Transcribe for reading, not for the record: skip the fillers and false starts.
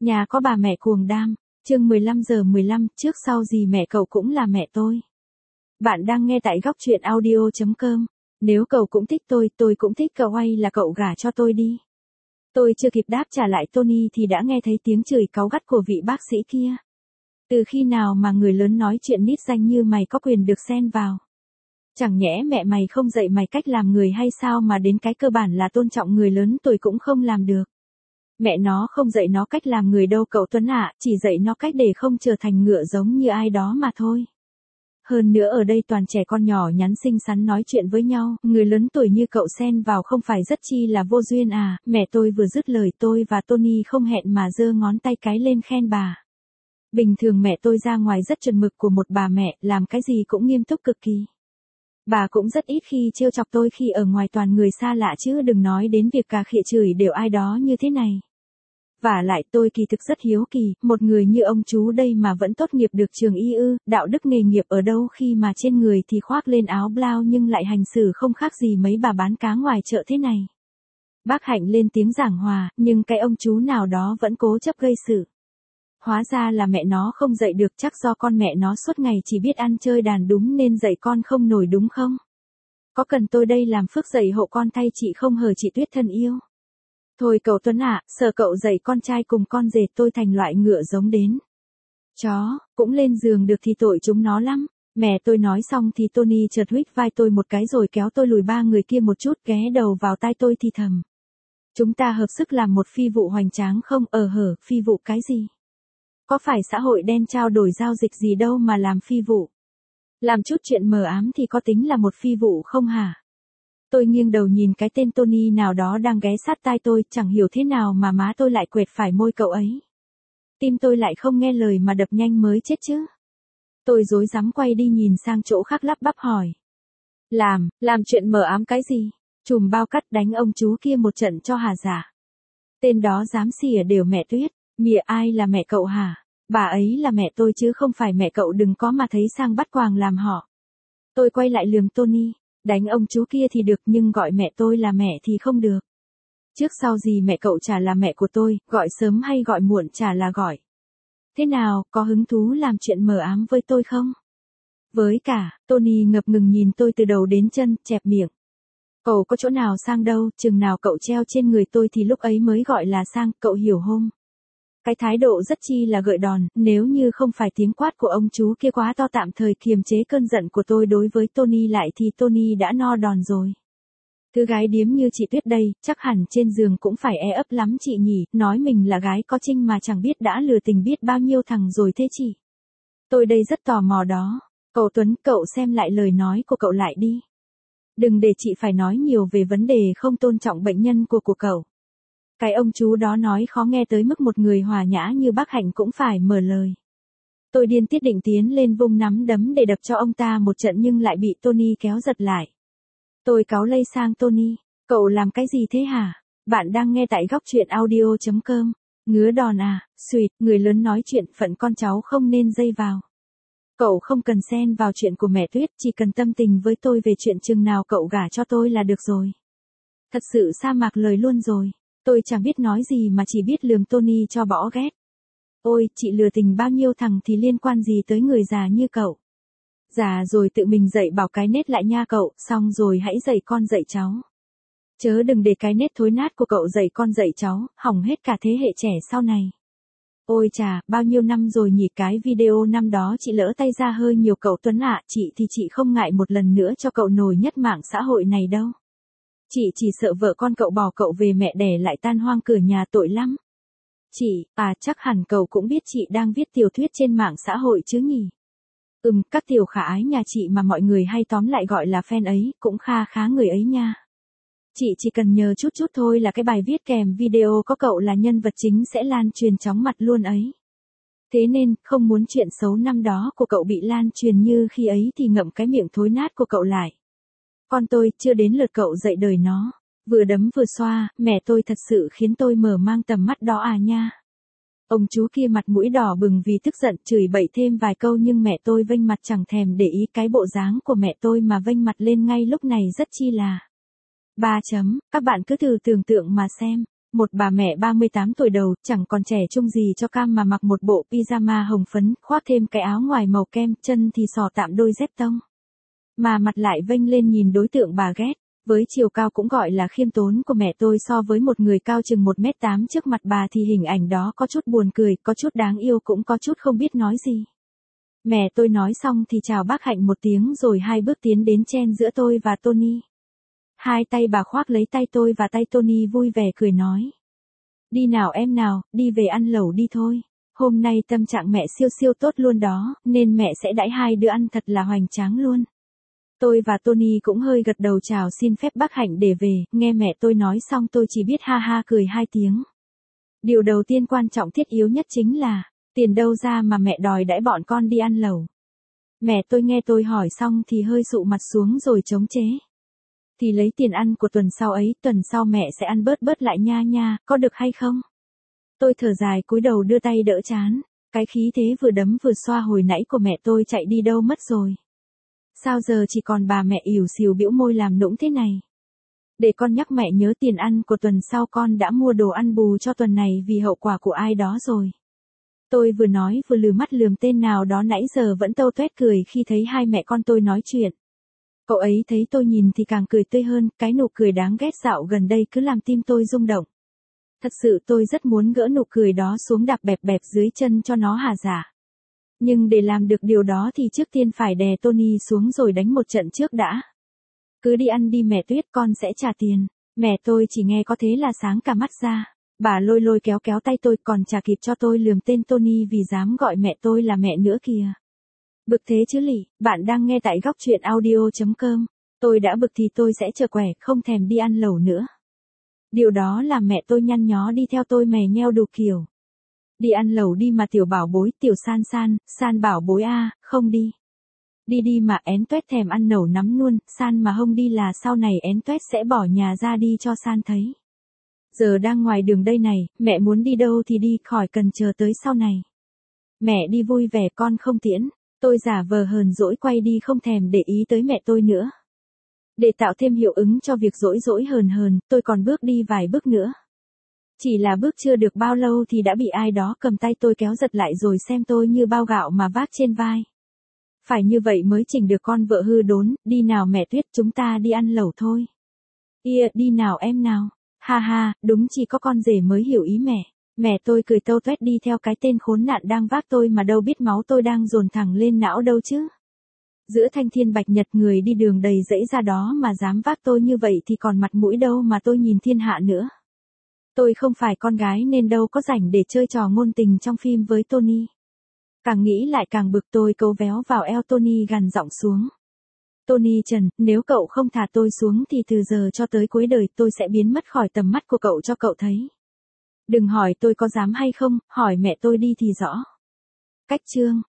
Nhà có bà mẹ cuồng đam. Chương 15:15, trước sau gì mẹ cậu cũng là mẹ tôi. Bạn đang nghe tại góc truyện audio.com. Nếu cậu cũng thích tôi cũng thích cậu, hay là cậu gả cho tôi đi. Tôi chưa kịp đáp trả lại Tony thì đã nghe thấy tiếng chửi cáu gắt của vị bác sĩ kia. Từ khi nào mà người lớn nói chuyện nít danh như mày có quyền được xen vào? Chẳng nhẽ mẹ mày không dạy mày cách làm người hay sao mà đến cái cơ bản là tôn trọng người lớn tuổi cũng không làm được? Mẹ nó không dạy nó cách làm người đâu cậu Tuấn ạ, chỉ dạy nó cách để không trở thành ngựa giống như ai đó mà thôi. Hơn nữa ở đây toàn trẻ con nhỏ nhắn xinh xắn nói chuyện với nhau, người lớn tuổi như cậu xen vào không phải rất chi là vô duyên à? Mẹ tôi vừa dứt lời tôi và Tony không hẹn mà giơ ngón tay cái lên khen bà. Bình thường mẹ tôi ra ngoài rất chuẩn mực của một bà mẹ, làm cái gì cũng nghiêm túc cực kỳ. Bà cũng rất ít khi trêu chọc tôi khi ở ngoài toàn người xa lạ chứ đừng nói đến việc cà khịa chửi đều ai đó như thế này. Vả lại tôi kỳ thực rất hiếu kỳ, một người như ông chú đây mà vẫn tốt nghiệp được trường y ư, đạo đức nghề nghiệp ở đâu khi mà trên người thì khoác lên áo blau nhưng lại hành xử không khác gì mấy bà bán cá ngoài chợ thế này. Bác Hạnh lên tiếng giảng hòa, nhưng cái ông chú nào đó vẫn cố chấp gây sự. Hóa ra là mẹ nó không dạy được, chắc do con mẹ nó suốt ngày chỉ biết ăn chơi đàn đúng nên dạy con không nổi đúng không? Có cần tôi đây làm phước dạy hộ con thay chị không hờ chị Tuyết thân yêu? Thôi cậu Tuấn ạ, sợ cậu dạy con trai cùng con rể tôi thành loại ngựa giống đến. Chó, cũng lên giường được thì tội chúng nó lắm. Mẹ tôi nói xong thì Tony chợt huých vai tôi một cái rồi kéo tôi lùi ba người kia một chút, ghé đầu vào tai tôi thì thầm. Chúng ta hợp sức làm một phi vụ hoành tráng không? Phi vụ cái gì? Có phải xã hội đen trao đổi giao dịch gì đâu mà làm phi vụ? Làm chút chuyện mờ ám thì có tính là một phi vụ không hả? Tôi nghiêng đầu nhìn cái tên Tony nào đó đang ghé sát tai tôi, chẳng hiểu thế nào mà má tôi lại quệt phải môi cậu ấy. Tim tôi lại không nghe lời mà đập nhanh mới chết chứ. Tôi rối rắm quay đi nhìn sang chỗ khác lắp bắp hỏi. Làm chuyện mờ ám cái gì? Chùm bao cắt đánh ông chú kia một trận cho hả dạ? Tên đó dám xỉa đều mẹ Tuyết, mỉa ai là mẹ cậu hả? Bà ấy là mẹ tôi chứ không phải mẹ cậu, đừng có mà thấy sang bắt quàng làm họ. Tôi quay lại lườm Tony. Đánh ông chú kia thì được nhưng gọi mẹ tôi là mẹ thì không được. Trước sau gì mẹ cậu chả là mẹ của tôi, gọi sớm hay gọi muộn chả là gọi. Thế nào, có hứng thú làm chuyện mờ ám với tôi không? Với cả, Tony ngập ngừng nhìn tôi từ đầu đến chân, chẹp miệng. Cậu có chỗ nào sang đâu, chừng nào cậu treo trên người tôi thì lúc ấy mới gọi là sang, cậu hiểu không? Cái thái độ rất chi là gợi đòn, nếu như không phải tiếng quát của ông chú kia quá to tạm thời kiềm chế cơn giận của tôi đối với Tony lại thì Tony đã no đòn rồi. Thứ gái điếm như chị Tuyết đây, chắc hẳn trên giường cũng phải e ấp lắm chị nhỉ, nói mình là gái có trinh mà chẳng biết đã lừa tình biết bao nhiêu thằng rồi thế chị. Tôi đây rất tò mò đó. Cậu Tuấn, cậu xem lại lời nói của cậu lại đi. Đừng để chị phải nói nhiều về vấn đề không tôn trọng bệnh nhân của cậu. Cái ông chú đó nói khó nghe tới mức một người hòa nhã như bác Hạnh cũng phải mở lời. Tôi điên tiết định tiến lên vung nắm đấm để đập cho ông ta một trận nhưng lại bị Tony kéo giật lại. Tôi cáu lây sang Tony, cậu làm cái gì thế hả? Bạn đang nghe tại góc truyện audio.com. Ngứa đòn à, suýt, người lớn nói chuyện phận con cháu không nên dây vào. Cậu không cần xen vào chuyện của mẹ Tuyết, chỉ cần tâm tình với tôi về chuyện chừng nào cậu gả cho tôi là được rồi. Thật sự sa mạc lời luôn rồi. Tôi chẳng biết nói gì mà chỉ biết lườm Tony cho bỏ ghét. Ôi, chị lừa tình bao nhiêu thằng thì liên quan gì tới người già như cậu. Già rồi tự mình dạy bảo cái nết lại nha cậu, xong rồi hãy dạy con dạy cháu. Chớ đừng để cái nết thối nát của cậu dạy con dạy cháu, hỏng hết cả thế hệ trẻ sau này. Ôi chà, bao nhiêu năm rồi nhỉ, cái video năm đó chị lỡ tay ra hơi nhiều cậu Tuấn ạ, chị thì chị không ngại một lần nữa cho cậu nổi nhất mạng xã hội này đâu. Chị chỉ sợ vợ con cậu bỏ cậu về mẹ đẻ lại tan hoang cửa nhà tội lắm. Chị, chắc hẳn cậu cũng biết chị đang viết tiểu thuyết trên mạng xã hội chứ nhỉ? Các tiểu khả ái nhà chị mà mọi người hay tóm lại gọi là fan ấy, cũng kha khá người ấy nha. Chị chỉ cần nhờ chút thôi là cái bài viết kèm video có cậu là nhân vật chính sẽ lan truyền chóng mặt luôn ấy. Thế nên, không muốn chuyện xấu năm đó của cậu bị lan truyền như khi ấy thì ngậm cái miệng thối nát của cậu lại. Con tôi, chưa đến lượt cậu dạy đời nó. Vừa đấm vừa xoa, mẹ tôi thật sự khiến tôi mở mang tầm mắt đó à nha. Ông chú kia mặt mũi đỏ bừng vì tức giận chửi bậy thêm vài câu nhưng mẹ tôi vênh mặt chẳng thèm để ý cái bộ dáng của mẹ tôi mà vênh mặt lên ngay lúc này rất chi là. Các bạn cứ thử tưởng tượng mà xem. Một bà mẹ 38 tuổi đầu, chẳng còn trẻ trung gì cho cam mà mặc một bộ pyjama hồng phấn, khoác thêm cái áo ngoài màu kem, chân thì xỏ tạm đôi dép tông. Mà mặt lại vênh lên nhìn đối tượng bà ghét. Với chiều cao cũng gọi là khiêm tốn của mẹ tôi so với một người cao chừng 1m8 trước mặt bà thì hình ảnh đó có chút buồn cười, có chút đáng yêu cũng có chút không biết nói gì. Mẹ tôi nói xong thì chào bác Hạnh một tiếng rồi hai bước tiến đến chen giữa tôi và Tony. Hai tay bà khoác lấy tay tôi và tay Tony vui vẻ cười nói. Đi nào em nào, đi về ăn lẩu đi thôi. Hôm nay tâm trạng mẹ siêu siêu tốt luôn đó, nên mẹ sẽ đãi hai đứa ăn thật là hoành tráng luôn. Tôi và Tony cũng hơi gật đầu chào xin phép bác Hạnh để về, nghe mẹ tôi nói xong tôi chỉ biết ha ha cười hai tiếng. Điều đầu tiên quan trọng thiết yếu nhất chính là, tiền đâu ra mà mẹ đòi đãi bọn con đi ăn lẩu. Mẹ tôi nghe tôi hỏi xong thì hơi sụ mặt xuống rồi chống chế. Thì lấy tiền ăn của tuần sau ấy, tuần sau mẹ sẽ ăn bớt bớt lại nha nha, có được hay không? Tôi thở dài cúi đầu đưa tay đỡ chán, cái khí thế vừa đấm vừa xoa hồi nãy của mẹ tôi chạy đi đâu mất rồi. Sao giờ chỉ còn bà mẹ ỉu xìu bĩu môi làm nũng thế này? Để con nhắc mẹ nhớ tiền ăn của tuần sau con đã mua đồ ăn bù cho tuần này vì hậu quả của ai đó rồi. Tôi vừa nói vừa lừ mắt lườm tên nào đó nãy giờ vẫn tâu tuét cười khi thấy hai mẹ con tôi nói chuyện. Cậu ấy thấy tôi nhìn thì càng cười tươi hơn, cái nụ cười đáng ghét dạo gần đây cứ làm tim tôi rung động. Thật sự tôi rất muốn gỡ nụ cười đó xuống đạp bẹp bẹp dưới chân cho nó hả dạ. Nhưng để làm được điều đó thì trước tiên phải đè Tony xuống rồi đánh một trận trước đã. Cứ đi ăn đi mẹ Tuyết, con sẽ trả tiền. Mẹ tôi chỉ nghe có thế là sáng cả mắt ra. Bà lôi lôi kéo kéo tay tôi còn chả kịp cho tôi lườm tên Tony vì dám gọi mẹ tôi là mẹ nữa kìa. Bực thế chứ lỉ, bạn đang nghe tại góc truyện audio.com. Tôi đã bực thì tôi sẽ chờ quẻ, không thèm đi ăn lẩu nữa. Điều đó làm mẹ tôi nhăn nhó đi theo tôi mè nheo đủ kiểu. Đi ăn lẩu đi mà tiểu bảo bối, tiểu san bảo bối a, không đi. Đi đi mà én tuét thèm ăn lẩu nắm luôn, san mà không đi là sau này én tuét sẽ bỏ nhà ra đi cho san thấy. Giờ đang ngoài đường đây này, mẹ muốn đi đâu thì đi, khỏi cần chờ tới sau này. Mẹ đi vui vẻ con không tiễn, tôi giả vờ hờn dỗi quay đi không thèm để ý tới mẹ tôi nữa. Để tạo thêm hiệu ứng cho việc dỗi dỗi hờn, tôi còn bước đi vài bước nữa. Chỉ là bước chưa được bao lâu thì đã bị ai đó cầm tay tôi kéo giật lại rồi xem tôi như bao gạo mà vác trên vai. Phải như vậy mới chỉnh được con vợ hư đốn, đi nào mẹ Tuyết chúng ta đi ăn lẩu thôi. Đi nào em nào. Ha ha, đúng chỉ có con rể mới hiểu ý mẹ. Mẹ tôi cười tâu tuét đi theo cái tên khốn nạn đang vác tôi mà đâu biết máu tôi đang dồn thẳng lên não đâu chứ. Giữa thanh thiên bạch nhật người đi đường đầy rẫy ra đó mà dám vác tôi như vậy thì còn mặt mũi đâu mà tôi nhìn thiên hạ nữa. Tôi không phải con gái nên đâu có rảnh để chơi trò ngôn tình trong phim với Tony. Càng nghĩ lại càng bực tôi cấu véo vào eo Tony gằn giọng xuống. Tony Trần, nếu cậu không thả tôi xuống thì từ giờ cho tới cuối đời tôi sẽ biến mất khỏi tầm mắt của cậu cho cậu thấy. Đừng hỏi tôi có dám hay không, hỏi mẹ tôi đi thì rõ. Cách chương